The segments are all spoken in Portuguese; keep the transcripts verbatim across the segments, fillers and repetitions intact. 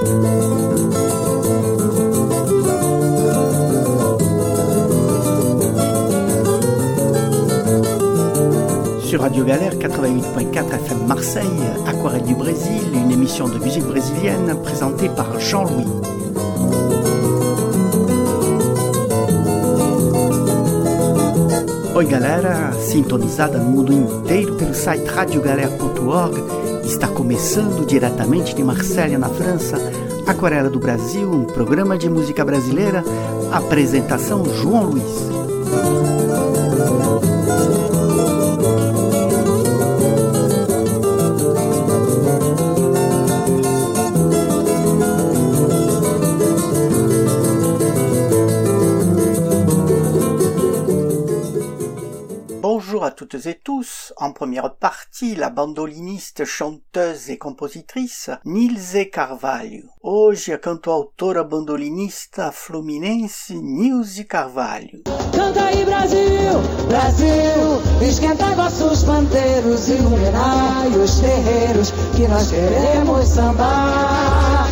Sur Radio Galère quatre-vingt-huit point quatre F M Marseille, Aquarelle du Brésil, une émission de musique brésilienne présentée par Jean-Louis. Oi galera, sintonizada no mundo inteiro pelo site radio galera ponto org, está começando diretamente de Marselha, na França, Aquarela do Brasil, um programa de música brasileira, apresentação João Luiz. Bonjour à toutes et tous. En première partie, la bandoliniste, chanteuse et compositrice Nilze Carvalho. Hoje a cantoautora bandolinista fluminense Nilze Carvalho. Canta aí Brasil, Brasil, esquenta vossos pandeiros, iluminai os terreiros que nós queremos sambar.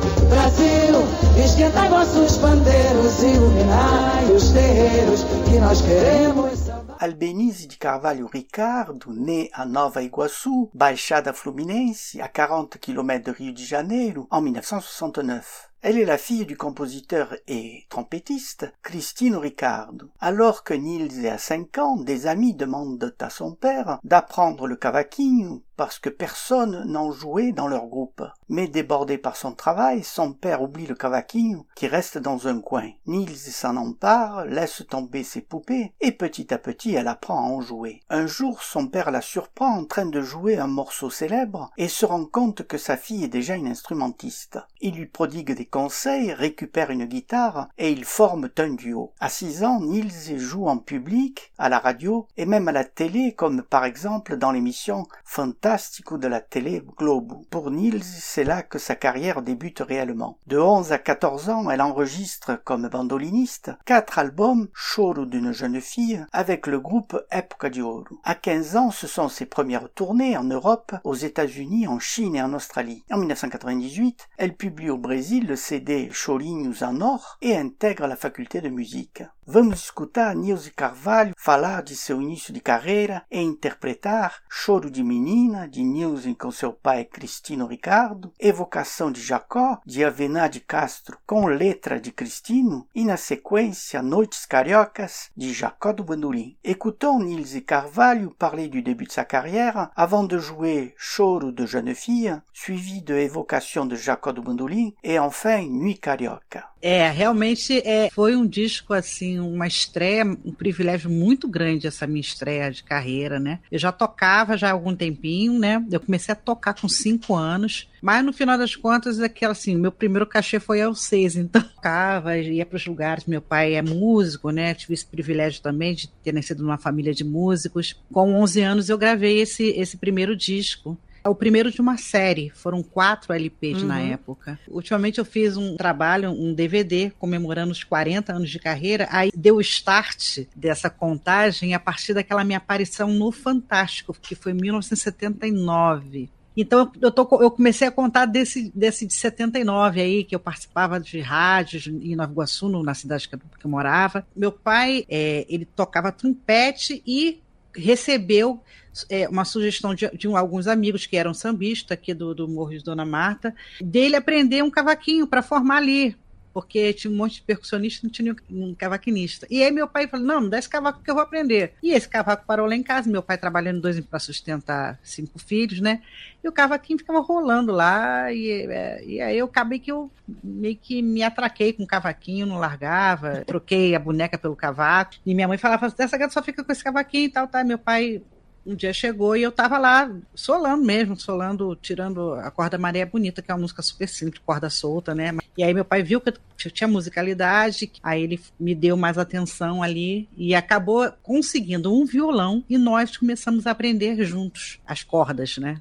Brasil, esquentai vossos pandeiros, iluminai os terreiros que nós queremos sambar. Albenize de Carvalho Ricardo, née à Nova Iguaçu, Baixada Fluminense, à quarante kilomètres de Rio de Janeiro, en mille neuf cent soixante-neuf. Elle est la fille du compositeur et trompettiste Cristino Ricardo. Alors que Nilze a cinq ans, des amis demandent à son père d'apprendre le cavaquinho parce que personne n'en jouait dans leur groupe. Mais débordé par son travail, son père oublie le cavaquinho qui reste dans un coin. Nilze s'en empare, laisse tomber ses poupées et petit à petit elle apprend à en jouer. Un jour, son père la surprend en train de jouer un morceau célèbre et se rend compte que sa fille est déjà une instrumentiste. Il lui prodigue des conseils, récupère une guitare et ils forment un duo. À six ans, Nilze joue en public, à la radio et même à la télé, comme par exemple dans l'émission Fantástico de la télé Globo. Pour Nilze, c'est là que sa carrière débute réellement. De onze à quatorze ans, elle enregistre comme bandoliniste quatre albums, Choro d'une jeune fille, avec le groupe Época de Ouro. À quinze ans, ce sont ses premières tournées en Europe, aux États-Unis, en Chine et en Australie. En mille neuf cent quatre-vingt-dix-huit, elle publie au Brésil le C D Chorinhos en Or et intègre la faculdade de musique. Vamos escutar Nilze Carvalho falar de seu início de carreira e interpretar Choro de Menina, de Nilze com seu pai Cristino Ricardo, Evocação de Jacó, de Avenad de Castro com letra de Cristino e, na sequência, Noites Cariocas, de Jacó do Bandolim. Écoutons Nilze Carvalho parler du début de sa carrière avant de jouer Choro de jeune fille, suivi de Evocação de Jacó do Bandolim et enfin Nuit Carioca. É, realmente é, foi um disco, assim, uma estreia, um privilégio muito grande essa minha estreia de carreira, né? Eu já tocava já há algum tempinho, né? Eu comecei a tocar com cinco anos, mas no final das contas, aquela, assim, meu primeiro cachê foi aos seis, então eu tocava, ia para os lugares, meu pai é músico, né? Tive esse privilégio também de ter nascido numa família de músicos. Com onze anos eu gravei esse, esse primeiro disco. É o primeiro de uma série, foram quatro L Ps uhum. na época. Ultimamente eu fiz um trabalho, um D V D, comemorando os quarenta anos de carreira, aí deu o start dessa contagem a partir daquela minha aparição no Fantástico, que foi em mil novecentos e setenta e nove. Então eu, tô, eu comecei a contar desse, desse de setenta e nove aí, que eu participava de rádios em Nova Iguaçu, na cidade que eu, que eu morava. Meu pai, é, ele tocava trompete e recebeu é, uma sugestão de, de um, alguns amigos que eram sambistas aqui do, do Morro de Dona Marta, dele aprender um cavaquinho para formar ali, porque tinha um monte de percussionista e não tinha um cavaquinista. E aí meu pai falou, não, não dá esse cavaco que eu vou aprender. E esse cavaco parou lá em casa, meu pai trabalhando dois para sustentar cinco filhos, né? E o cavaquinho ficava rolando lá, e, e aí eu acabei que eu meio que me atraquei com o cavaquinho, não largava, troquei a boneca pelo cavaco, e minha mãe falava, essa gata só fica com esse cavaquinho e tal, tá? Meu pai um dia chegou e eu tava lá solando mesmo, solando, tirando a corda Maré Bonita, que é uma música super simples, corda solta, né? E aí meu pai viu que eu tinha musicalidade, aí ele me deu mais atenção ali e acabou conseguindo um violão e nós começamos a aprender juntos as cordas, né?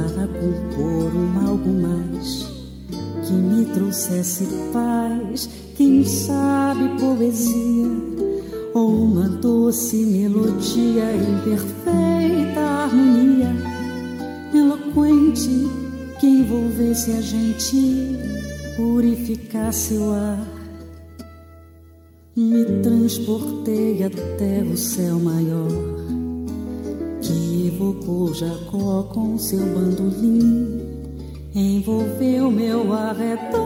para compor um algo mais que me trouxesse paz, quem sabe poesia ou uma doce melodia em perfeita harmonia, eloquente que envolvesse a gente, purificasse o ar. Me transportei até o céu maior, que evocou Jacó com seu bandolim, envolveu meu arredor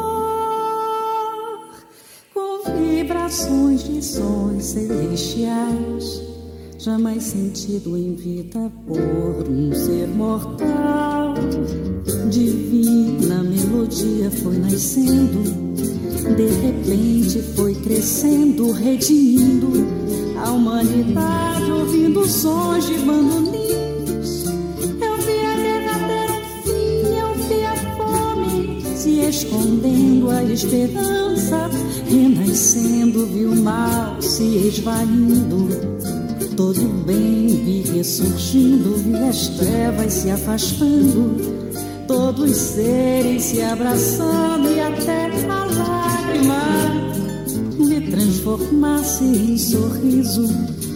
com vibrações de sons celestiais, jamais sentido em vida por um ser mortal. Divina melodia foi nascendo, de repente foi crescendo, redimindo a humanidade, ouvindo sons de bandolins. Eu vi a guerra ter um fim, eu vi a fome se escondendo, a esperança renascendo, vi o mal se esvaindo, todo o bem vi ressurgindo, vi as trevas se afastando, todos os seres se abraçando e até a lágrima me transformasse em sorriso.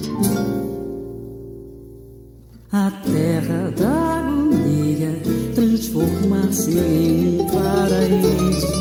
A terra da agonia transformar-se em um paraíso.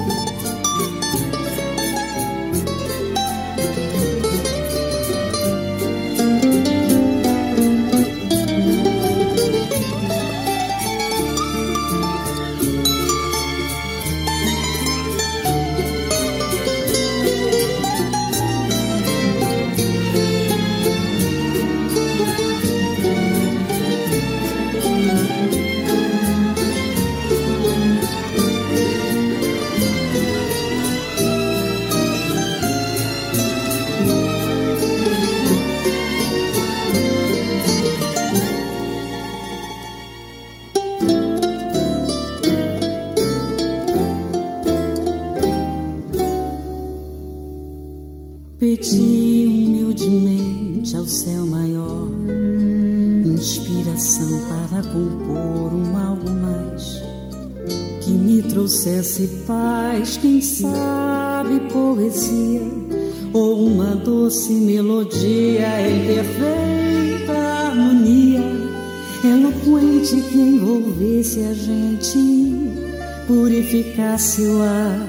Pedi humildemente ao céu maior inspiração para compor um algo mais que me trouxesse paz, quem sabe poesia ou uma doce melodia em perfeita harmonia, eloquente que envolvesse a gente, purificasse o ar.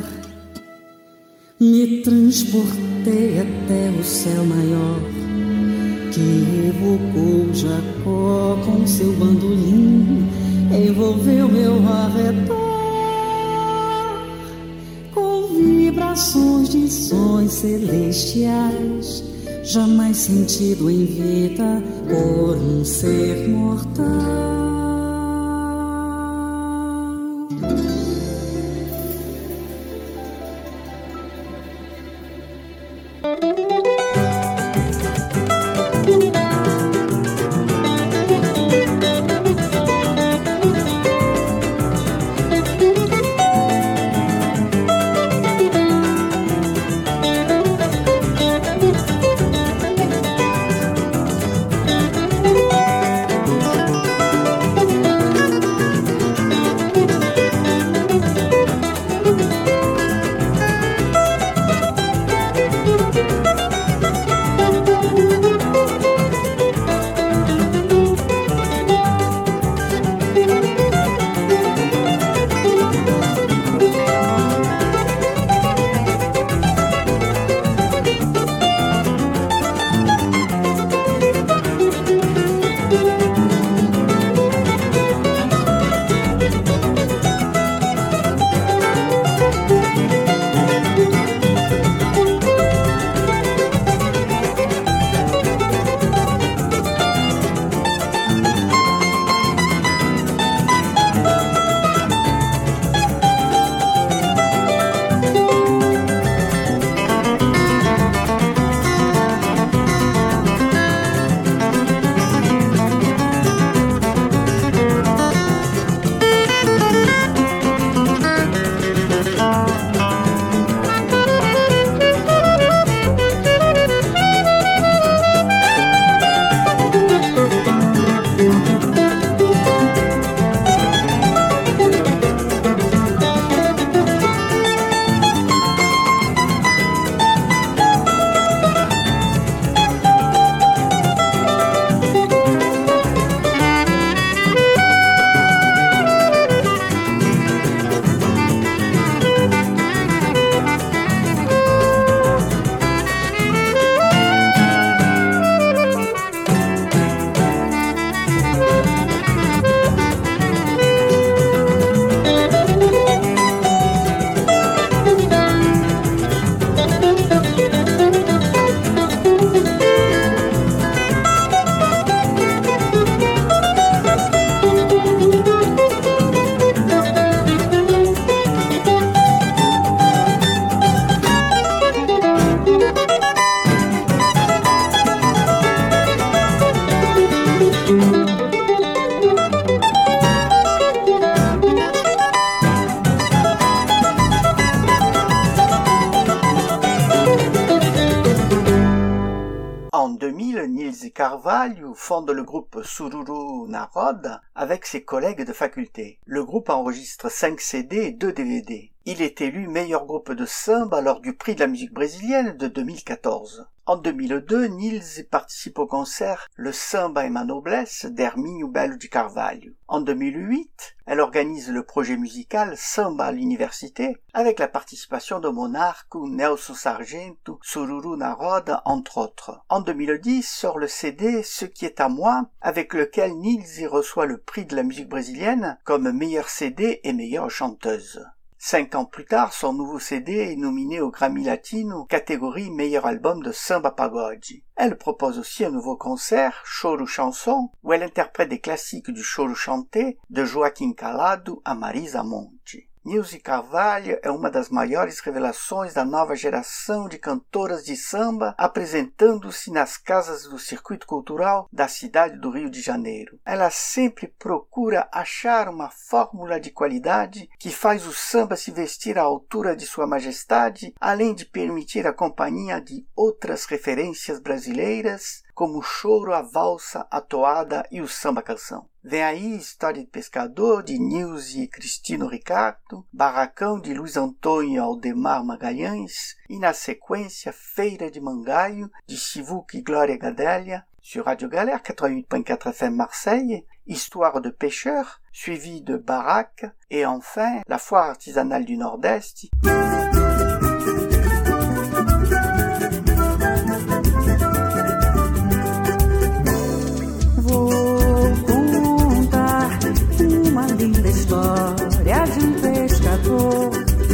Me transportei até o céu maior, que evocou Jacó com seu bandolim, envolveu meu arredor com vibrações de sons celestiais, jamais sentido em vida por um ser mortal. Carvalho fonde le groupe Sururu Naroda avec ses collègues de faculté. Le groupe enregistre cinq C D et deux D V D. Il est élu meilleur groupe de samba lors du prix de la musique brésilienne de deux mille quatorze. En deux mille deux, Nils participe au concert Le Samba e ma Noblesse d'Hermínio Belo de Carvalho. En deux mille huit, elle organise le projet musical Samba à l'université avec la participation de Monarco, Nelson Sargento, Sururu Naroda, entre autres. En deux mille dix, sort le C D Ce qui est à moi, avec lequel Nils y reçoit le prix de la musique brésilienne comme meilleur C D et meilleure chanteuse. Cinq ans plus tard, son nouveau C D est nominé au Grammy Latino, catégorie meilleur album de samba pagode. Elle propose aussi un nouveau concert, Choro Chanson, où elle interprète des classiques du choro chanté, de Joaquim Calado a Marisa Monte. Nilce Carvalho é uma das maiores revelações da nova geração de cantoras de samba, apresentando-se nas casas do circuito cultural da cidade do Rio de Janeiro. Ela sempre procura achar uma fórmula de qualidade que faz o samba se vestir à altura de sua majestade, além de permitir a companhia de outras referências brasileiras, como o choro, a valsa, a toada e o samba-canção. Vem aí História de Pescador, de Nilce e Cristino Ricardo, Barracão, de Luiz Antônio e Aldemar Magalhães, e na sequência Feira de Mangaio, de Chivuc e Glória Gadélia, sur Radio Galère quatre-vingt-huit point quatre F M Marseille, Histoire de pêcheurs, suivi de Baraque, et enfin la Foire artisanale du Nord-Est. História de um pescador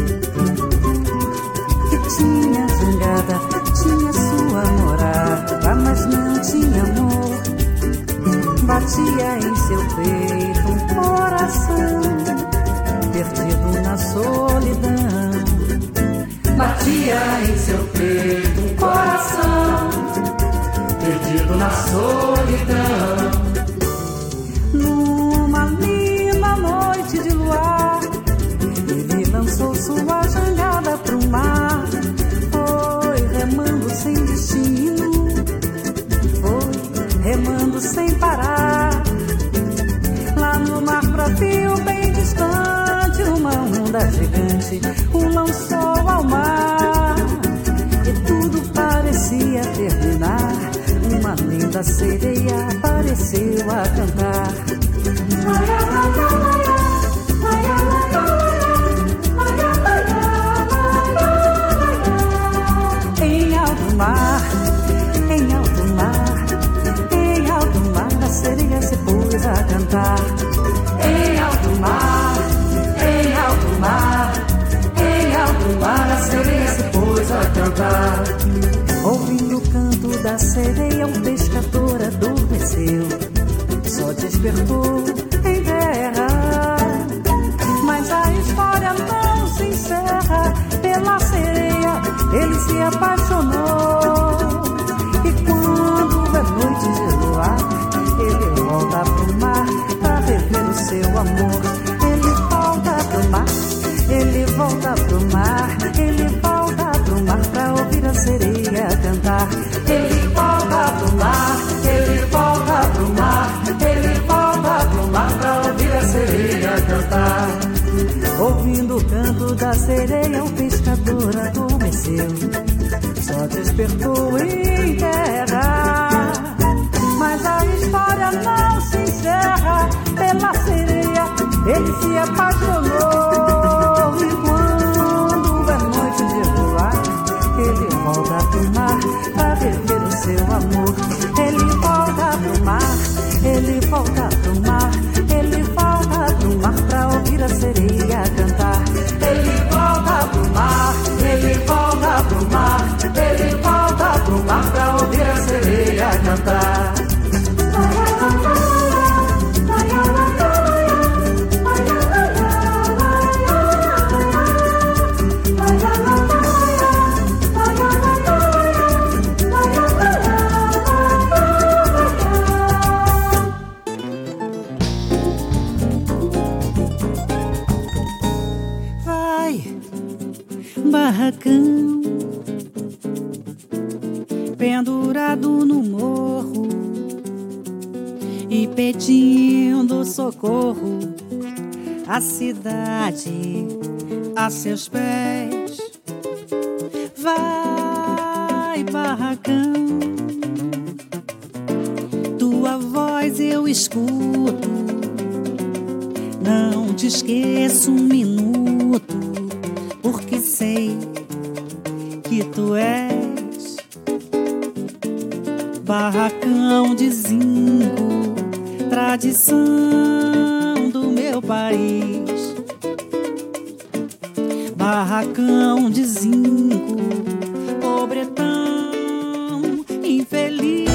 que tinha jangada, tinha sua morada, mas não tinha amor. Batia em seu peito um coração perdido na solidão. Batia em seu peito um coração perdido na solidão. Numa linda noite de luar, ele lançou sua jangada pro mar. Foi remando sem destino, foi remando sem parar. Lá no mar bravio, bem distante, uma onda gigante o lançou ao mar. E tudo parecia terminar. Uma linda sereia apareceu a cantar. Em alto mar, em alto mar, em alto mar, a sereia se pôs a cantar. Em alto mar, em alto mar, em alto mar, a sereia se pôs a cantar. Ouvindo o canto da sereia, o pescador adormeceu, só despertou em terra. Mas a história não se encerra. Pela sereia ele se apaixonou. E quando é noite de luar, ele volta pro mar pra rever o seu amor. Ele volta pro mar, ele volta pro mar, ele volta pro mar pra ouvir a sereia cantar. Ele volta pro mar, ele volta pro mar, ele volta pro mar pra ouvir a sereia cantar. Ouvindo o canto da sereia, o pescador adormeceu, só despertou em terra. Mas a história não se encerra. Pela sereia ele se apaixonou. E quando é noite de luar, ele volta pro mar pra viver o seu amor. Ele volta pro mar, ele volta pro mar, ele volta pro mar pra ouvir a sereia cantar. Ele volta pro mar, ele volta pro mar, ele volta pro mar pra ouvir a sereia cantar. Barracão pendurado no morro, e pedindo socorro. A cidade a seus pés. Vai, barracão, tua voz eu escuto. Não te esqueço um minuto, porque sei que tu és barracão de zinco, tradição do meu país. Barracão de zinco, pobretão infeliz.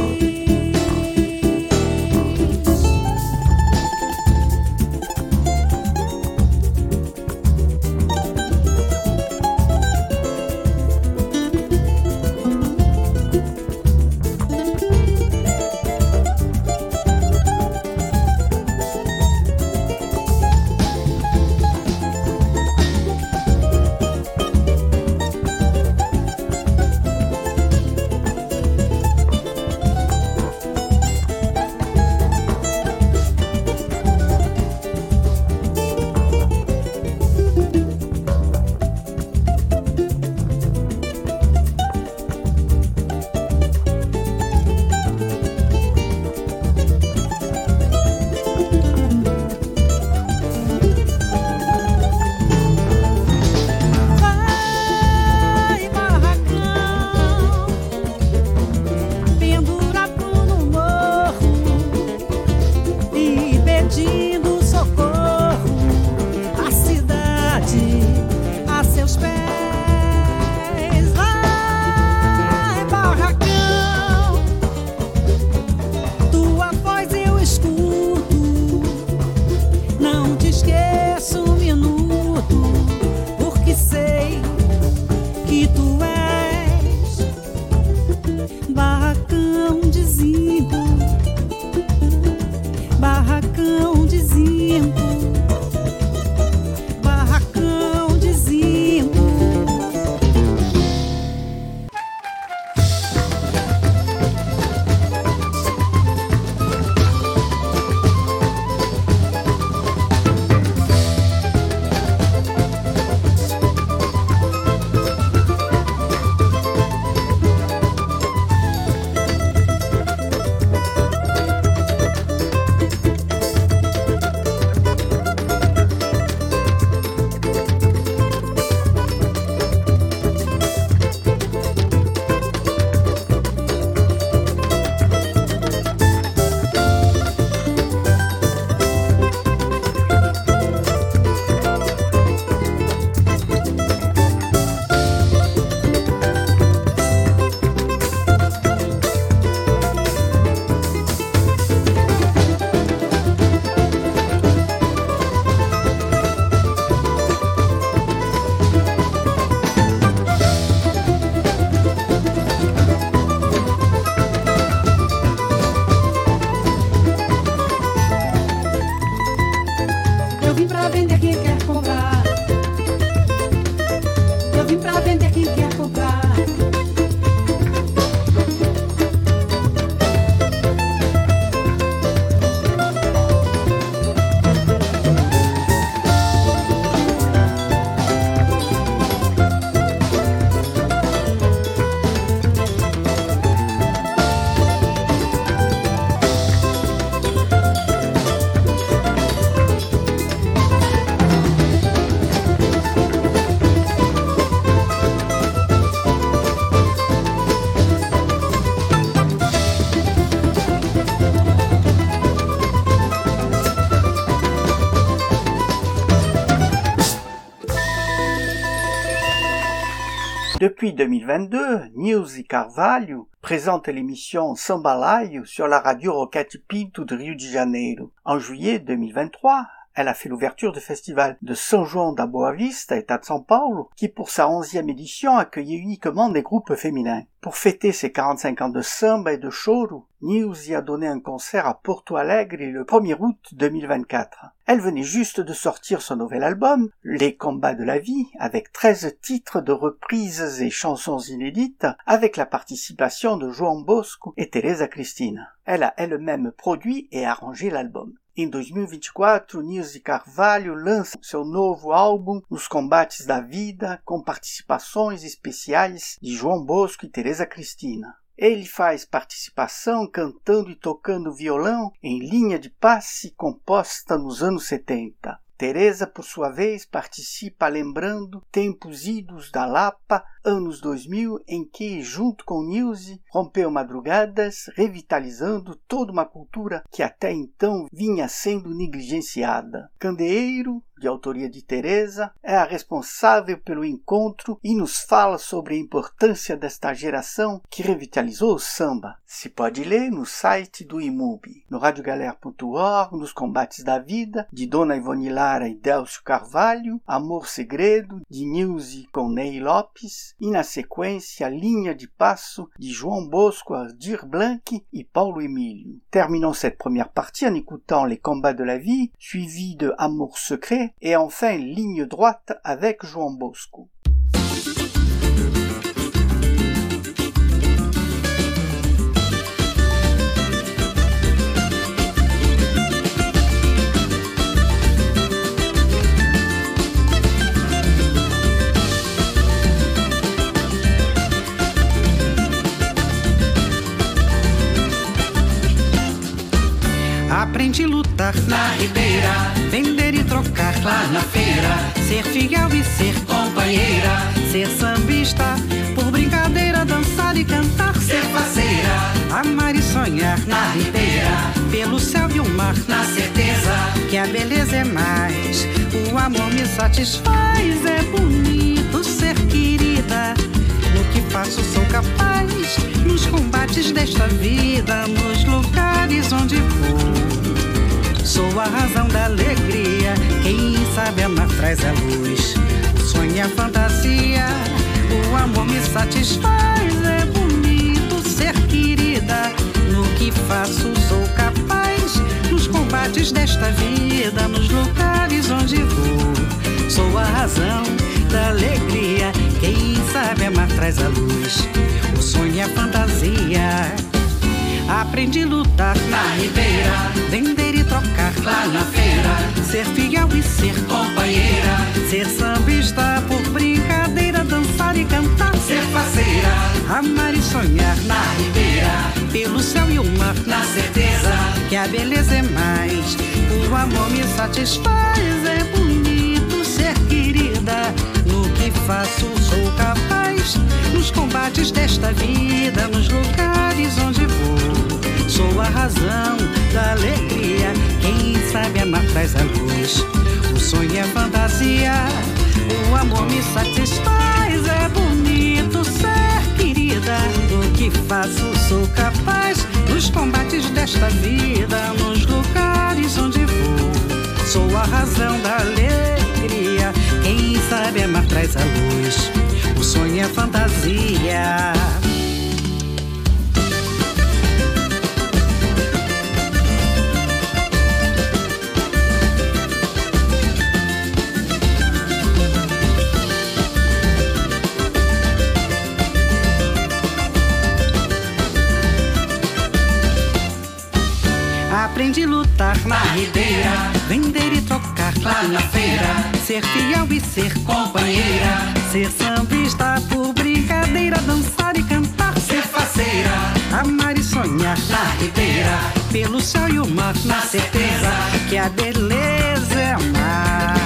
Depuis deux mille vingt-deux, Nilce Carvalho présente l'émission Sambalaio sur la radio Roquette Pinto de Rio de Janeiro. En juillet deux mille vingt-trois, Elle a fait l'ouverture du festival de São João da Boa Vista, État de São Paulo, qui pour sa onzième édition accueillait uniquement des groupes féminins. Pour fêter ses quarante-cinq ans de samba et de choro, Nilce a donné un concert à Porto Alegre le premier août deux mille vingt-quatre. Elle venait juste de sortir son nouvel album, Les combats de la vie, avec treize titres de reprises et chansons inédites, avec la participation de João Bosco et Teresa Cristina. Elle a elle-même produit et arrangé l'album. Em dois mil e vinte e quatro, Nilce Carvalho lança seu novo álbum Nos Combates da Vida, com participações especiais de João Bosco e Teresa Cristina. Ele faz participação cantando e tocando violão em linha de passe composta nos anos setenta. Teresa, por sua vez, participa lembrando tempos idos da Lapa, anos dois mil, em que, junto com Nilce, rompeu madrugadas, revitalizando toda uma cultura que até então vinha sendo negligenciada. Candeeiro, de autoria de Teresa, é a responsável pelo encontro e nos fala sobre a importância desta geração que revitalizou o samba. Se pode ler no site do I M U B, no rádio galera ponto org, Nos Combates da Vida, de Dona Ivone Lara e Délcio Carvalho, Amor Segredo, de Nilce com Ney Lopes, e na sequência Linha de Passo, de João Bosco, Aldir Blanc e Paulo Emílio. Terminons cette première partie en écoutant Les Combats de la Vie, suivi de Amour Secret, et enfin Ligne Droite avec João Bosco. Aprendi a lutar na ribeira, vender e trocar lá na feira, ser fiel e ser companheira, ser sambista, por brincadeira dançar e cantar, ser faceira, amar e sonhar na ribeira, pelo céu e o mar, na certeza que a beleza é mais, o amor me satisfaz, é bonito ser querida, no que faço sou capaz, nos combates desta vida, nos lugares onde vou. Sou a razão da alegria, quem sabe amar traz a luz. O sonho e a fantasia, o amor me satisfaz. É bonito ser querida, no que faço sou capaz. Nos combates desta vida, nos lugares onde vou. Sou a razão da alegria, quem sabe amar traz a luz. O sonho e a fantasia. Aprendi a lutar na ribeira, vender e trocar lá na feira, ser fiel e ser companheira, ser sambista, por brincadeira dançar e cantar, ser faceira, amar e sonhar na ribeira, pelo céu e o mar, na certeza que a beleza é mais, o amor me satisfaz, é bonito ser querida, no que faço sou capaz, nos combates desta vida, nos lugares onde vou. Sou a razão da alegria, quem sabe amar traz a luz. O sonho é fantasia, o amor me satisfaz. É bonito ser querida, do que faço sou capaz. Nos combates desta vida, nos lugares onde vou. Sou a razão da alegria, quem sabe amar traz a luz. O sonho é fantasia. Aprendi a lutar na ribeira, vender e trocar lá na feira, ser fiel e ser companheira, ser sambista, por brincadeira dançar e cantar, ser faceira, amar e sonhar na ribeira, pelo céu e o mar, na certeza que a beleza é mais.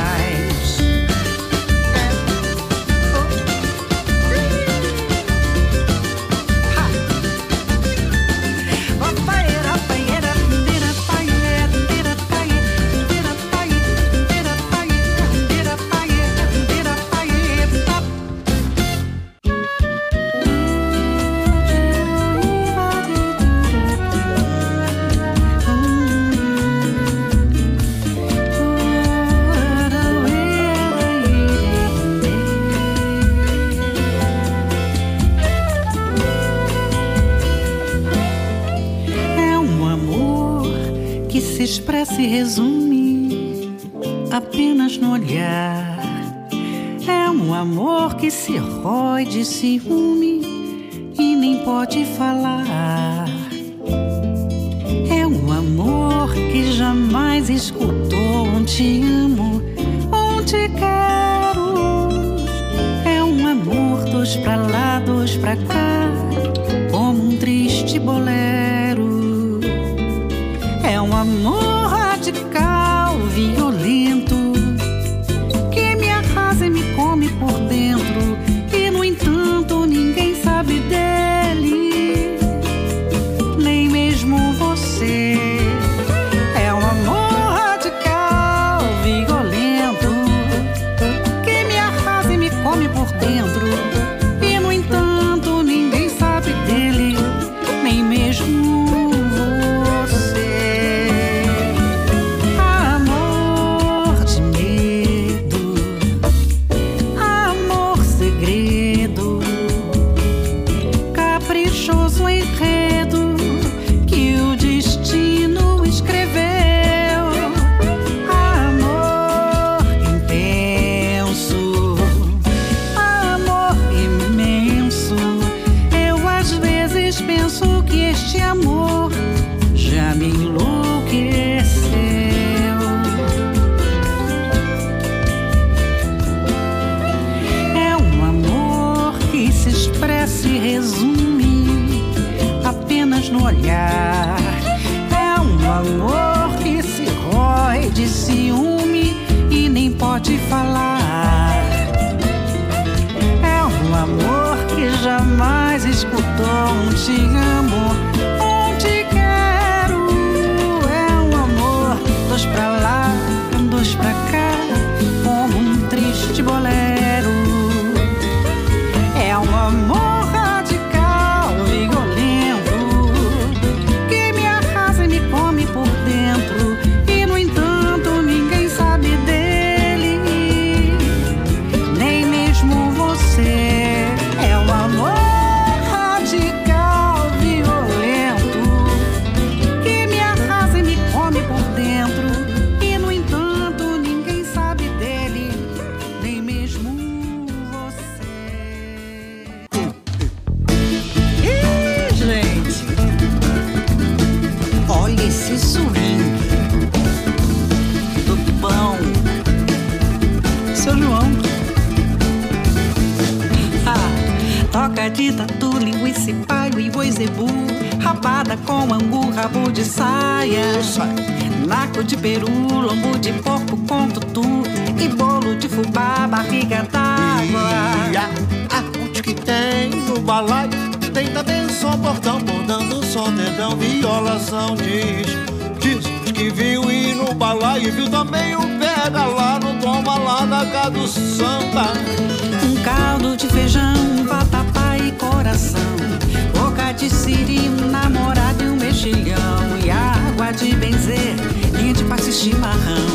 resume apenas no olhar. É um amor que se rói de ciúme e nem pode falar. É um amor que jamais escutou um te amo, um te quero. É um amor dois pra lá, dois pra cá, como um triste bolero. É um amor radical, violento, que me arrasa e me come por dentro. E no entanto ninguém sabe dele, nem mesmo você. É um amor radical, violento, que me arrasa e me come por dentro. E no entanto ninguém sabe dele, nem mesmo no olhar. É um amor que se rói de ciúme e nem pode falar. É um amor que jamais escutou um te amo, um te quero. É um amor dois pra lá, dois pra cá, como um triste bolero. É um amor de tatu, linguiça e paio e boi zebu, rabada com angu, rabo de saia, naco de peru, lombo de porco com tutu e bolo de fubá, barriga d'água. Aonde que tem no balaio, tem também som, bordão, bordando som, dedão, violação, diz, diz que viu ir no balaio e viu também o pega lá no toma lá na casa do samba. Um caldo de feijão, um vatapá e coração, boca de siri, um namorado e um mexilhão, e água de benzer, linha de passe chimarrão,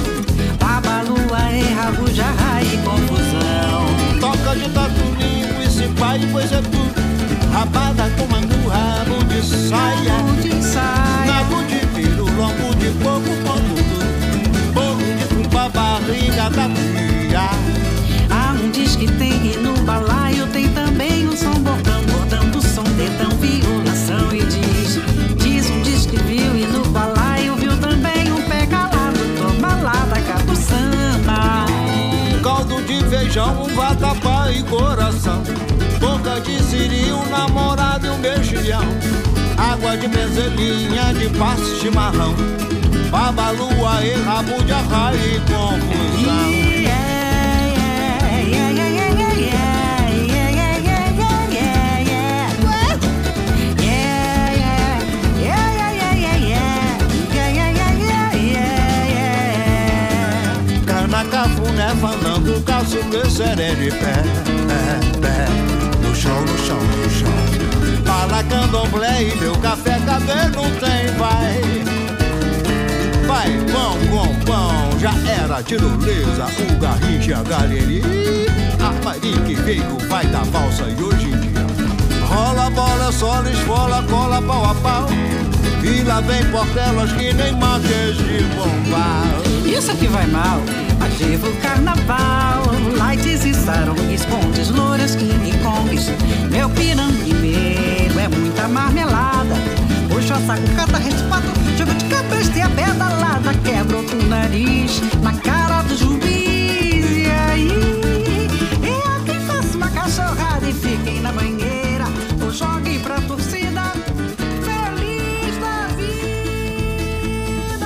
babalua e rabo de arraia e confusão. Toca de tatu, linguiça e pai, pois é tudo, rabada com angu, rabo de saia, rabo de saia, nabo de peru, lombo de porco com tudo, bolo de fubá, barriga da pia. Há um diz que tem e no balaio tem também um som, bordão, bordão do som, dedão, violação e diz, diz um diz que viu e no balaio viu também um pega lá do toma lá da cá do samba. Um caldo de feijão, um vatapá e coração, boca de siri, um namorado e um mexilhão, água de benzelinha, de passe chimarrão, babalua e rabo de arraia e confusão. Yeah. Cafuné falando, caçuê, seré de pé, pé, pé, no chão, no chão, no chão. Fala candomblé e meu café, cabelo não tem, vai. Vai, pão com pão, já era tirolesa, o garrincha, a galeria. A farinha que veio vai da valsa e hoje em dia rola bola, sola, esfola, cola, pau a pau. E lá vem Portelas que nem máquinas de bombar. Isso que vai mal, ativo o carnaval. Lights e sarongues, pontes, louras, king kongs. Meu pirão primeiro é muita marmelada. Puxa saco, cata, respato, jogo de cabresto e a pedalada. Quebra o nariz na cara do juiz. E aí, eu quem faço uma cachorrada e fiquem na banheira. Ou jogue pra torcida, feliz da vida.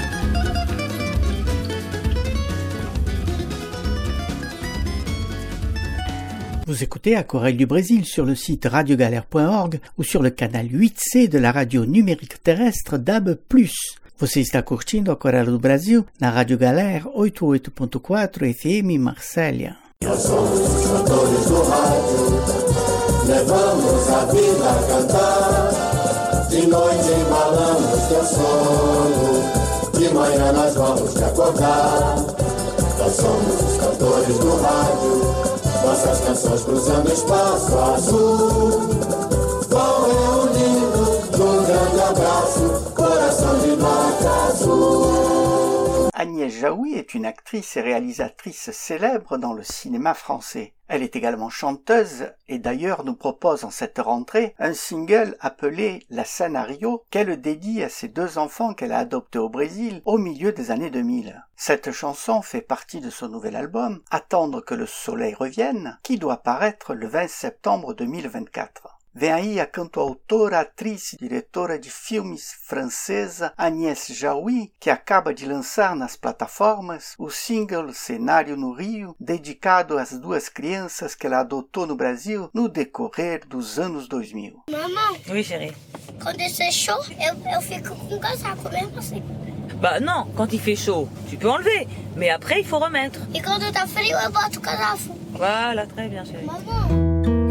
Vous écoutez Aquarelle du Brésil sur le site radiogalère point org ou sur le canal huit C de la radio numérique terrestre D A B plus. Você está curtindo Aquarelle do Brasil na Rádio Galère oitenta e oito ponto quatro F M Marsella. Nós somos os cantores do rádio, levamos a vida a cantar. De noite embalamos teu sono, de manhã nós vamos te acordar. Nós somos os cantores do rádio, nossas canções cruzando espaço azul. Qual é o lindo, um grande abraço, coração de nota azul. Agnès Jaoui est une actrice et réalisatrice célèbre dans le cinéma français. Elle est également chanteuse et d'ailleurs nous propose en cette rentrée un single appelé La scène à Rio qu'elle dédie à ses deux enfants qu'elle a adoptés au Brésil au milieu des années deux mille. Cette chanson fait partie de son nouvel album Attendre que le soleil revienne qui doit paraître le vingt septembre deux mille vingt-quatre. Vem aí a cantautora, atriz e diretora de filmes francesa Agnès Jaoui, que acaba de lançar nas plataformas o single Cenário no Rio, dedicado às duas crianças que ela adotou no Brasil no decorrer dos anos dois mil. Maman, Oui, chérie. quando c'est chaud, eu, eu fico com casaco mesmo assim. Bah non, quand il fait chaud, tu peux enlever, mais après il faut remettre. E quando tá frio, eu boto o casaco. Voilà, très bien, chérie. Maman.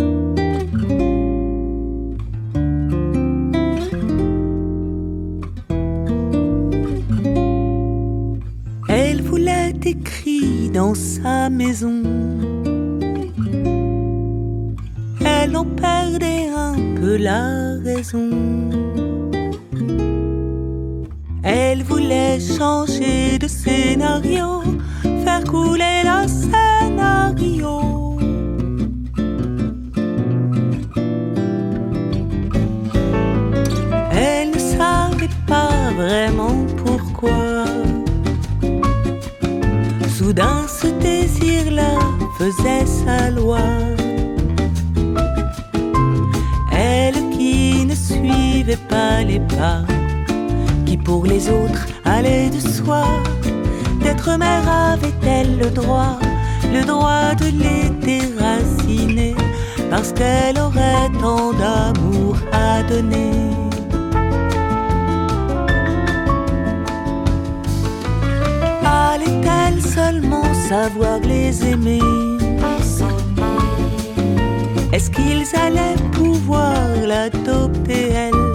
Elle voulait écrit dans sa maison. Elle en perdait un peu la raison. Elle voulait changer de scénario, faire couler le scénario. Elle ne savait pas vraiment pourquoi. Soudain ce désir-là faisait sa loi. Elle qui ne suivait pas les pas, qui pour les autres allait de soi. D'être mère avait-elle le droit, le droit de les déraciner, parce qu'elle aurait tant d'amour à donner. Allait-elle seulement savoir les aimer? Est-ce qu'ils allaient pouvoir l'adopter elle?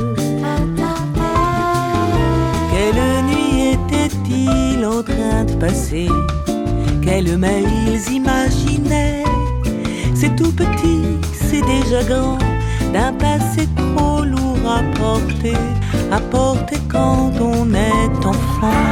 Quelle nuit était-il en train de passer? Quelle mer ils imaginaient? C'est tout petit, c'est déjà grand, d'un passé trop lourd à porter, à porter quand on est enfant.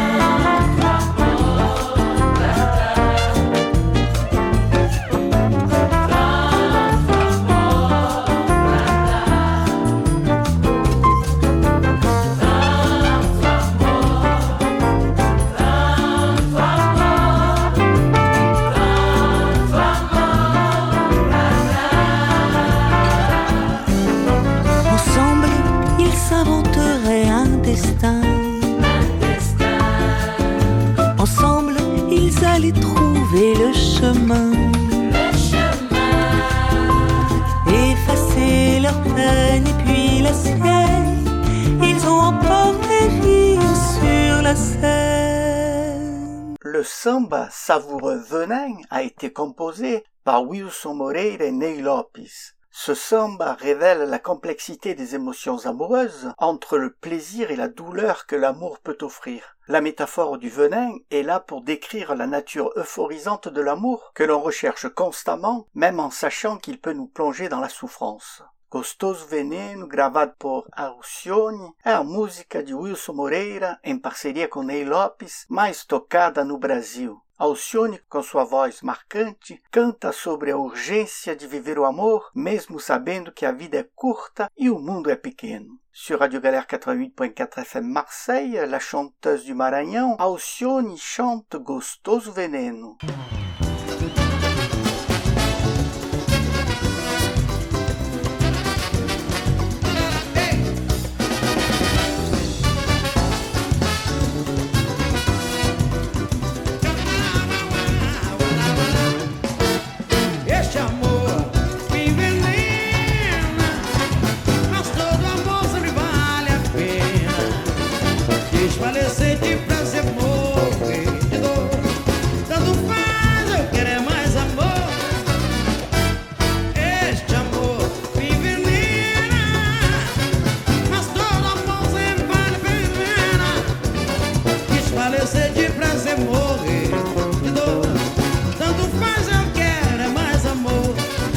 Ensemble, ils allaient trouver le chemin, le chemin. Effacer leur peine et puis la sienne. Ils ont emporté rire sur la scène. Le samba savoureux venin a été composé par Wilson Moreira et Ney Lopes. Ce samba révèle la complexité des émotions amoureuses entre le plaisir et la douleur que l'amour peut offrir. La métaphore du venin est là pour décrire la nature euphorisante de l'amour que l'on recherche constamment, même en sachant qu'il peut nous plonger dans la souffrance. Gostoso Veneno, gravado por Alcione, é a música de Wilson Moreira, em parceria com Ney Lopes, mais tocada no Brasil. Alcione, com sua voz marcante, canta sobre a urgência de viver o amor, mesmo sabendo que a vida é curta e o mundo é pequeno. Sur Radio Galère quatre-vingt-huit point quatre F M Marseille, la chanteuse du Maranhão, Alcione chante Gostoso Veneno. Falecer de prazer, morrer de dor. Tanto faz, eu quero é mais amor. Este amor me envenena, mas todo amor sempre vale a pena. Quis falecer de prazer, morrer de dor. Tanto faz, eu quero é mais amor.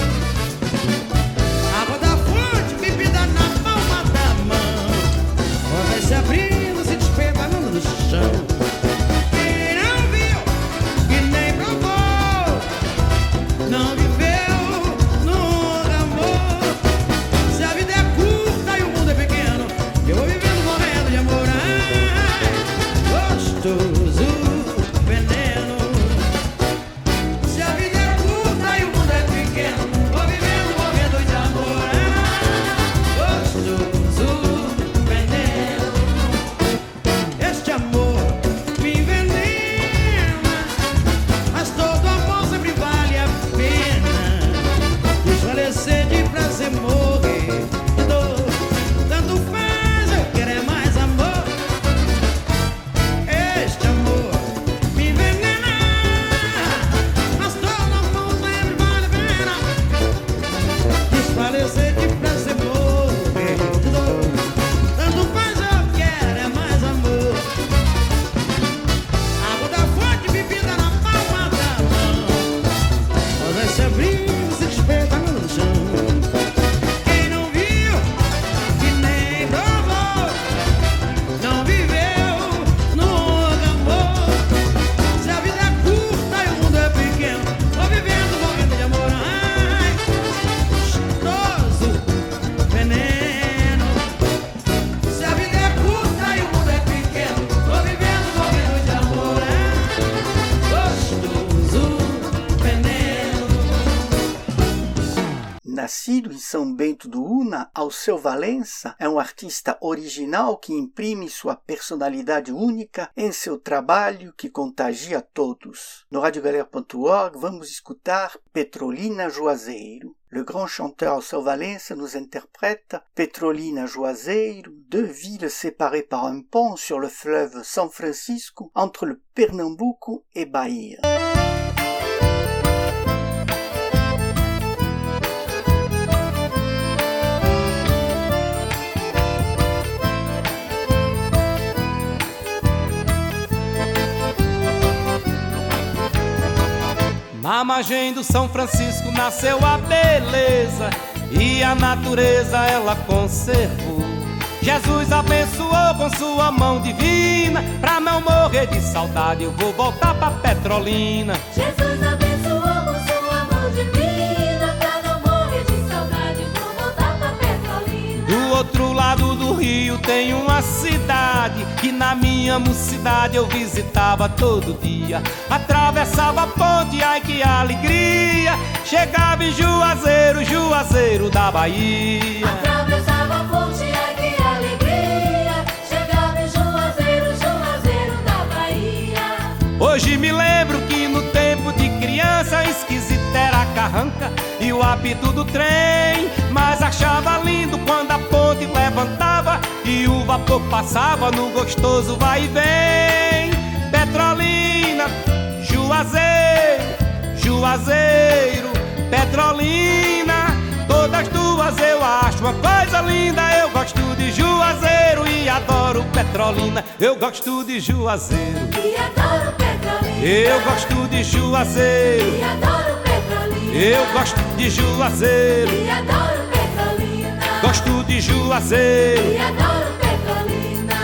Água da fonte, bebida na palma da mão. Vai se abrindo, se despedaçando no chão. Quem não viu, que nem provou, não viveu, nunca amou. Se a vida é curta e o mundo é pequeno, eu vou vivendo morrendo de amor. Ai, gostoso veneno. Se a vida é curta e o mundo é pequeno, vou vivendo morrendo de amor. Ai, gostoso veneno. Este amor me envenena, mas todo amor sempre vale a pena. Desfalecer de prazer, morrer de dor. Tanto faz, eu quero é mais amor. Este amor me envenena, mas todo amor sempre vale a pena. Desfalecer de prazer, morrer de dor. Tanto faz, eu quero é mais amor. Água da fonte, bebida na palma da mão. Rosa se abrindo, se despedaçando no chão. Quem não viu, que nem provou, não viveu, nunca amou. Se a vida é curta e o mundo é pequeno, vou vivendo, morrendo de amor. Ai, gostoso veneno. Se a vida é curta e o mundo é pequeno, vou vivendo, morrendo de amor. Ai, gostoso veneno. Nascido em São Bento do Una, Alceu Valença é um artista original que imprime sua personalidade única em seu trabalho que contagia a todos. No radio galère ponto org vamos escutar Petrolina Juazeiro. Le grand chanteur Alceu Valença nous interprète Petrolina Juazeiro, deux villes séparées par un pont sur le fleuve São Francisco entre le Pernambuco et Bahia. Na margem do São Francisco nasceu a beleza e a natureza ela conservou. Jesus abençoou com sua mão divina, pra não morrer de saudade eu vou voltar pra Petrolina. Jesus abençoou com sua mão divina, pra não morrer de saudade eu vou voltar pra Petrolina. Do outro lado do rio tem uma cidade que na minha mocidade eu visitava todo dia. Atravessava a ponte, ai que alegria, chegava em Juazeiro, Juazeiro da Bahia. Atravessava a ponte, ai que alegria, chegava em Juazeiro, Juazeiro da Bahia. Hoje me lembro que no tempo de criança esquisita era a carranca e o apito do trem, mas achava lindo quando a ponte levantava e o vapor passava no gostoso vai e vem. Petrolina, Juazeiro, Juazeiro, Petrolina, todas duas eu acho uma coisa linda. Eu gosto de Juazeiro e adoro Petrolina. Eu gosto de Juazeiro e adoro Petrolina. Eu gosto de Juazeiro e adoro Petrolina. Eu gosto de Juazeiro e adoro Petrolina. gosto de Juazeiro e adoro Petrolina.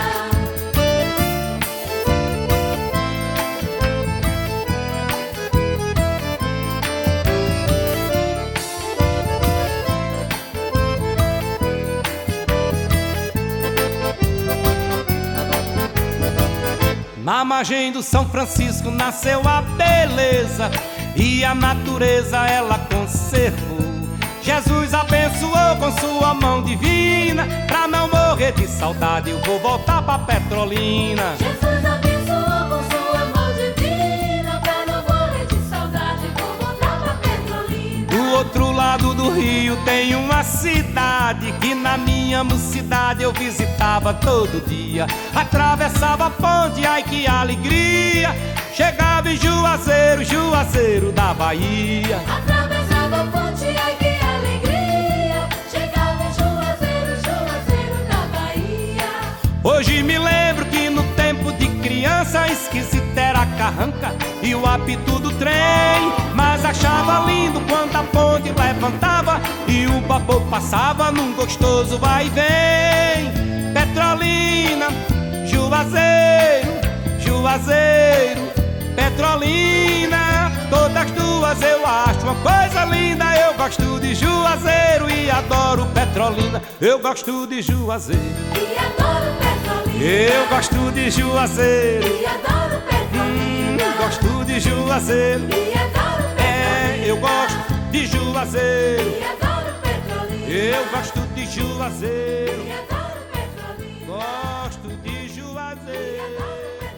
Na margem do São Francisco nasceu a beleza e a natureza ela conservou. Jesus abençoou com sua mão divina. Pra não morrer de saudade eu vou voltar pra Petrolina. Jesus abençoou com sua mão divina. Pra não morrer de saudade eu vou voltar pra Petrolina. Do outro lado do rio tem uma cidade que na minha mocidade eu visitava todo dia. Atravessava a ponte, ai que alegria. Chegava em Juazeiro, Juazeiro da Bahia. Atravessava a ponte, ai que alegria. Chegava em Juazeiro, Juazeiro da Bahia. Hoje me lembro que no tempo de criança esquisita era a carranca e o apito do trem. Mas achava lindo quando a ponte levantava e o babô passava num gostoso vai e vem. Petrolina, Juazeiro, Juazeiro, Petrolina, todas duas eu acho uma coisa linda. Eu gosto de Juazeiro e adoro Petrolina. Eu gosto de Juazeiro e adoro Petrolina. Eu gosto de Juazeiro e adoro Petrolina. Hum, gosto de Juazeiro e adoro Petrolina. É, eu gosto de Juazeiro e adoro Petrolina. Eu gosto de Juazeiro e adoro Petrolina. Gosto de Juazeiro.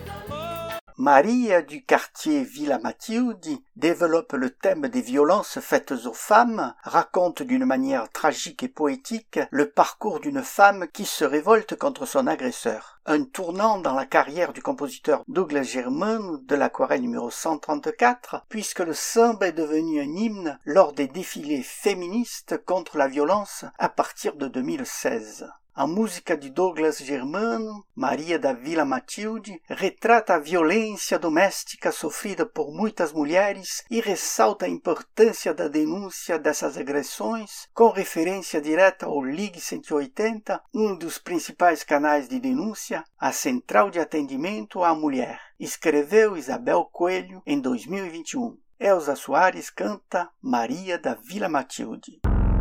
Maria du quartier Villa Matilde développe le thème des violences faites aux femmes, raconte d'une manière tragique et poétique le parcours d'une femme qui se révolte contre son agresseur. Un tournant dans la carrière du compositeur Douglas German de l'aquarelle numéro cent trente-quatre, puisque le samba est devenu un hymne lors des défilés féministes contre la violence à partir de deux mille seize. A música de Douglas Germano, Maria da Villa Matilde, retrata a violência doméstica sofrida por muitas mulheres e ressalta a importância da denúncia dessas agressões, com referência direta ao Ligue cento e oitenta, um dos principais canais de denúncia, a Central de Atendimento à Mulher. Escreveu Isabel Coelho em dois mil e vinte e um. Elza Soares canta Maria da Villa Matilde.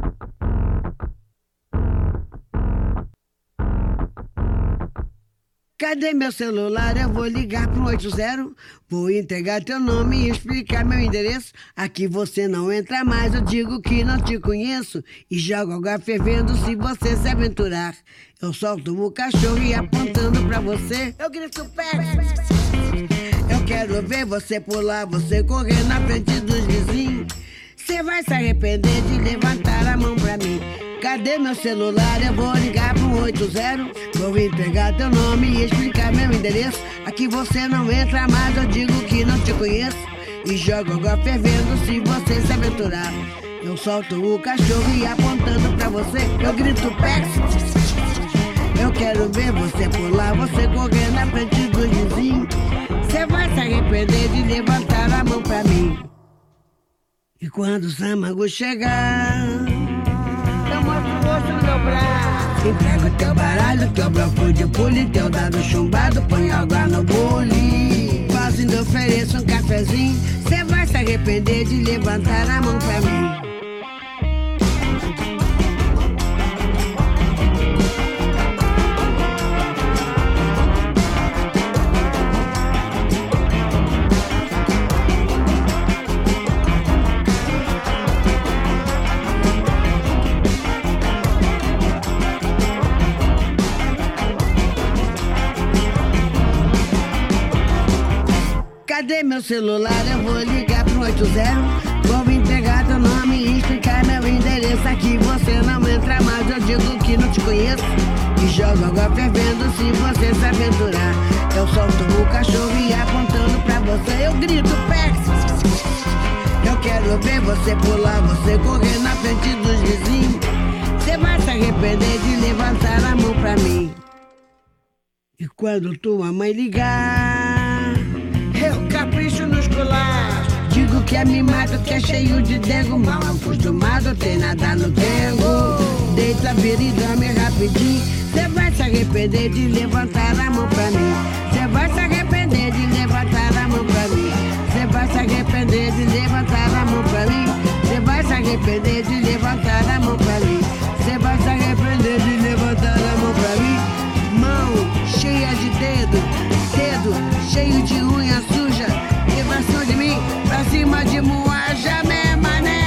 Cadê meu celular? Eu vou ligar pro oito zero. Vou entregar teu nome e explicar meu endereço. Aqui você não entra mais, eu digo que não te conheço. E jogo água fervendo se você se aventurar. Eu solto o cachorro e apontando pra você eu grito pé. Eu quero ver você pular, você correr na frente dos vizinhos. Você vai se arrepender de levantar a mão pra mim. Cadê meu celular? Eu vou ligar pro oito zero. Vou entregar teu nome e explicar meu endereço. Aqui você não entra mais, eu digo que não te conheço. E jogo água fervendo se você se aventurar. Eu solto o cachorro e apontando pra você eu grito pé. Eu quero ver você pular, você correr na frente dos vizinhos. Você vai se arrepender de levantar a mão pra mim. E quando o Samango chegar, eu mostro o rosto no meu braço. Entrego o teu baralho, teu bloco de pule, teu dado chumbado, põe água no bule. Quase ainda ofereço um cafezinho, cê vai se arrepender de levantar a mão pra mim. Cadê meu celular? Eu vou ligar pro oito zero. Vou entregar teu nome e explicar meu endereço. Aqui você não entra mais, eu digo que não te conheço. E jogo água fervendo se você se aventurar. Eu solto o cachorro e apontando pra você eu grito pé. Eu quero ver você pular, você correr na frente dos vizinhos. Você vai se arrepender de levantar a mão pra mim. E quando tua mãe ligar, eu capricho nos colachos. Digo que é mimado, que é cheio de dengo. Mal acostumado, tem nada no dengo. Deita, vira e dorme rapidinho. Cê vai se arrepender de levantar a mão pra mim. Cê vai se arrepender de levantar a mão pra mim. Cê vai se arrepender de levantar a mão pra mim. Cê vai se arrepender de levantar a mão pra mim. Cê vai se arrepender de levantar a mão pra mim. Mão cheia de dedo, dedo cheio de unha suja. E pra cima de mim, pra cima de moaja, né, mané?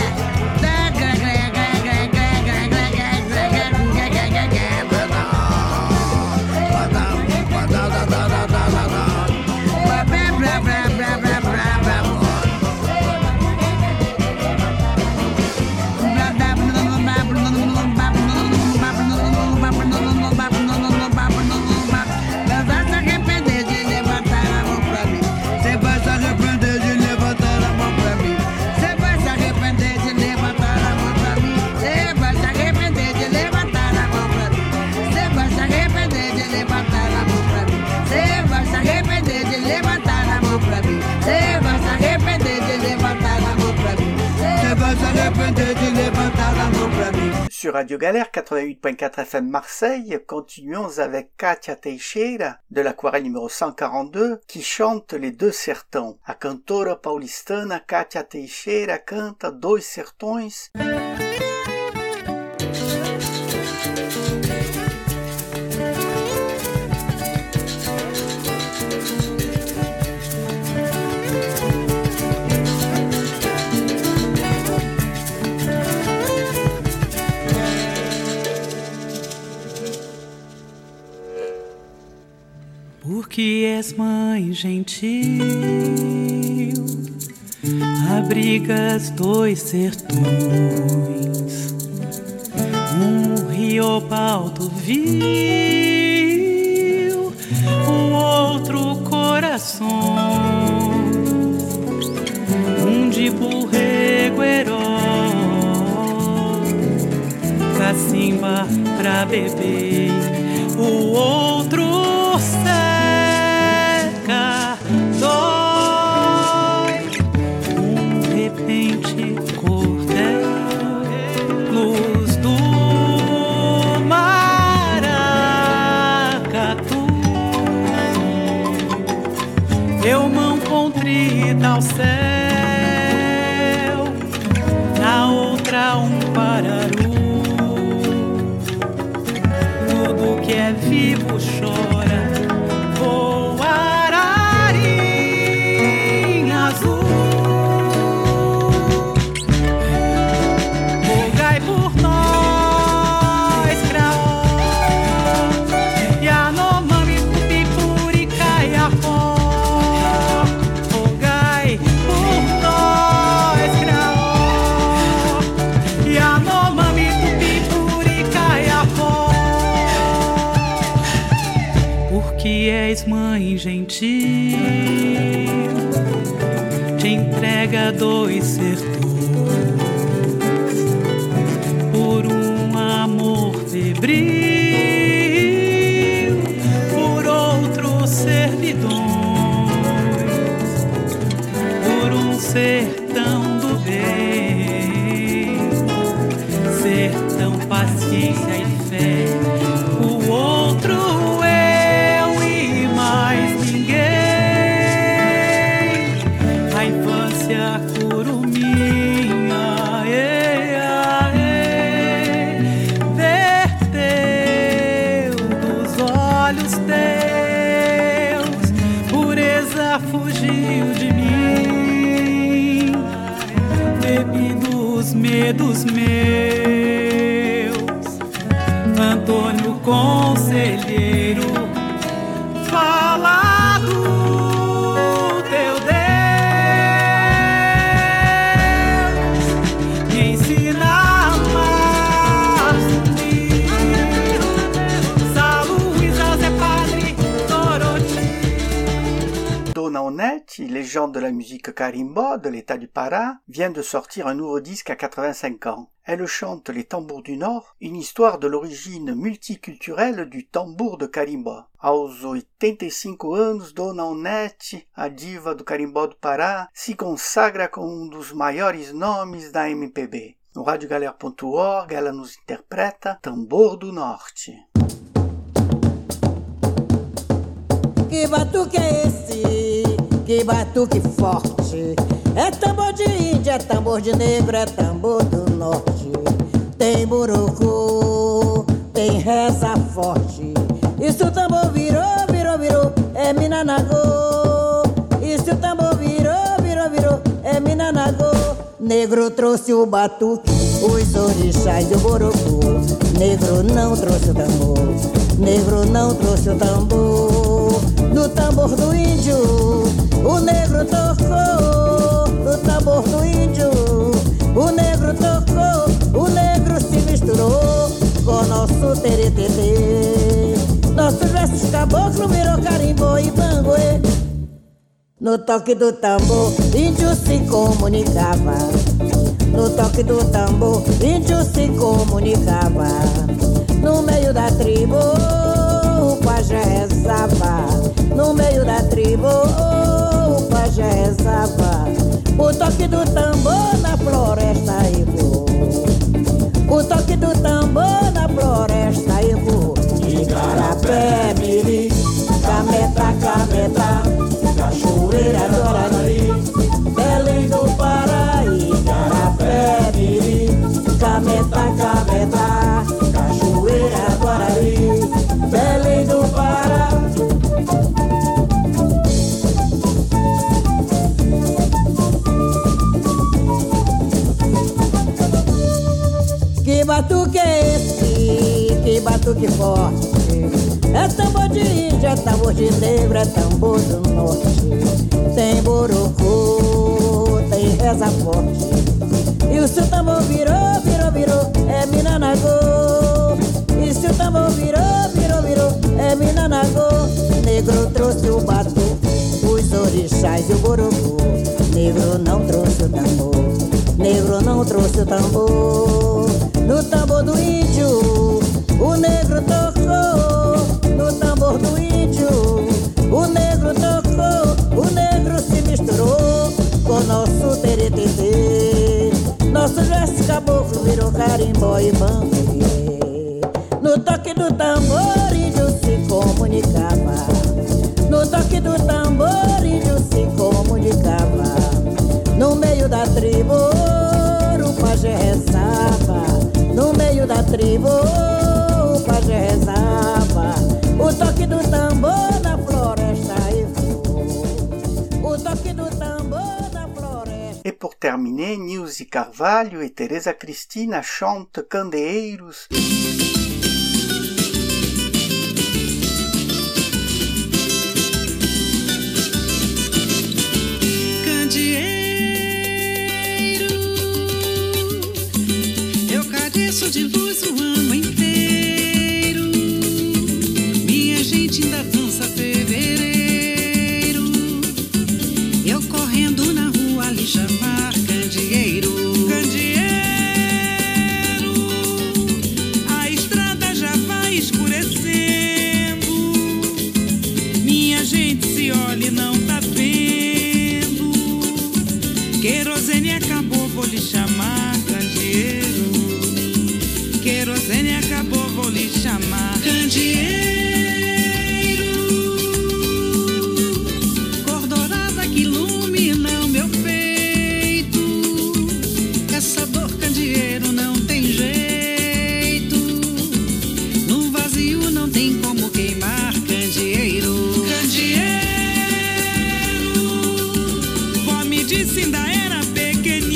Sur Radio Galère quatre-vingt-huit point quatre F M Marseille, continuons avec Katia Teixeira de l'aquarelle numéro cent quarante-deux qui chante Les Deux Sertões. A cantora paulistana Katia Teixeira canta Dois Sertões. Porque és mãe gentil, abrigas dois sertões, um riobalto vil, o outro corações, um de borrego herói, cacimba pra beber, o outro seca, dói, um repente cordel, luz do maracatu, eu mão contrita ao céu, na outra um pararu, tudo que é vivo chora. Que és mãe gentil, te entrega dois sertões por um amor febril, por outro servidões, por um sertão do bem, sertão paciência e fé, o outro fugiu de mim, bebi dos medos meus, Antônio Conselheiro, fala do teu Deus, me ensina a amar zumbi, São Luís, Zé Padre, Doroti. Dona Onete, légende de la musique carimba de l'état du Pará, vient de sortir un nouveau disque à quatre-vingt-cinq ans. Elle chante Les Tambours du Nord, une histoire de l'origine multiculturelle du tambour de carimba. Aos oitenta e cinco anos, Dona Onete, a diva do carimbó do Pará, se consagra como um dos maiores nomes da M P B. No rádio galera ponto org ela nos interpreta Tambor do Norte. Que batuque é esse? Que batuque forte. É tambor de índio, é tambor de negro, é tambor do norte. Tem burucu, tem reza forte. E se o tambor virou, virou, virou, é Minanagô. E se o tambor virou, virou, virou, é Minanagô. Negro trouxe o batuque, os orixás e o burucu. Negro não trouxe o tambor, negro não trouxe o tambor. No tambor do índio, o negro tocou. No tambor do índio, o negro tocou. O negro se misturou com nosso teretetê. Nossos versos caboclo virou carimbó e banguê. No toque do tambor, índio se comunicava. No toque do tambor, índio se comunicava. No meio da tribo, o pajé rezava. No meio da tribo, o pajé rezava. O toque do tambor na floresta ecoou. O toque do tambor na floresta ecoou. Igarapé, miri, cameta, cameta, cachoeira do Arari, Belém do Pará. Igarapé, miri, cameta, cameta, cachoeira do Arari, Belém do Pará. Que batuque é esse? Que batuque forte. É tambor de índio, é tambor de negro, é tambor do norte. Tem burucu, tem reza forte. E o seu tambor virou, virou, virou, é Minanagô. E se o tambor virou, virou, virou, é Minanagô. Negro trouxe o batuque, os orixás e o burucu. Negro não trouxe o tambor, negro não trouxe o tambor. No tambor do índio, o negro tocou. No tambor do índio, o negro tocou. O negro se misturou com nosso teretetê. Nossos versos caboclo virou carimbó e banguê. No toque do tambor, índio se comunicava. No toque do tambor, índio se comunicava. No meio da tribo, o pajé rezava. No meio da tribo, o pajé rezava. O toque do tambor na floresta ecoou. O toque do tambor na floresta. E pour terminer, Nilce Carvalho et Teresa Cristina chantent Candeeiros. De luz o ano inteiro, minha gente ainda dança fevereiro. Eu correndo na rua lhe chamar candeeiro, candeeiro. A estrada já vai escurecendo, minha gente se olha e não tá vendo. Querosene acabou, vou lhe chamar candeeiro. Querosene acabou, vou lhe chamar candeeiro. Cor dourada que ilumina o meu peito. Essa dor, candeeiro, não tem jeito. No vazio não tem como queimar candeeiro. Candeeiro, vó me disse ainda era pequenina.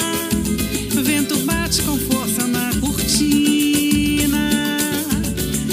Vento bate com força na cortina.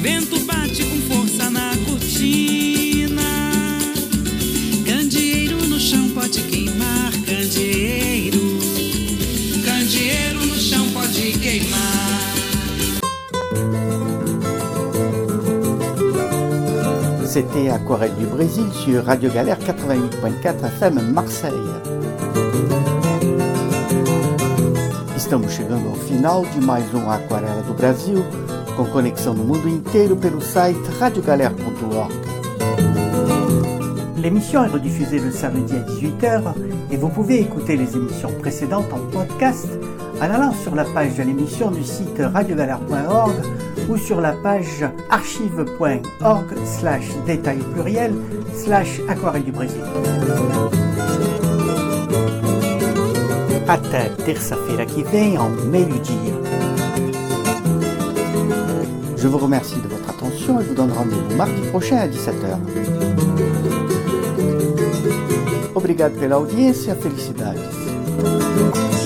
vento bate com força na cortina. Candeeiro no chão pode queimar, candeeiro. Candeeiro no chão pode queimar. C'était Aquarelle du Brésil sur Radio Galère quatre-vingt-huit point quatre F M Marseille. Estamos chegando ao final de mais um Aquarela do Brasil, com conexão no mundo inteiro pelo site radio galère point org. L'émission est rediffusée le samedi à dix-huit heures et vous pouvez écouter les émissions précédentes en podcast en allant sur la page de l'émission du site radio galère point org ou sur la page archive point org slash détail pluriel slash aquarelle du Brésil. Até terça-feira que vem, ao meio-dia. Je vous remercie de votre attention et vous donne rendez-vous mardi prochain à dix-sept heures. Obrigado pela audiência, felicidades.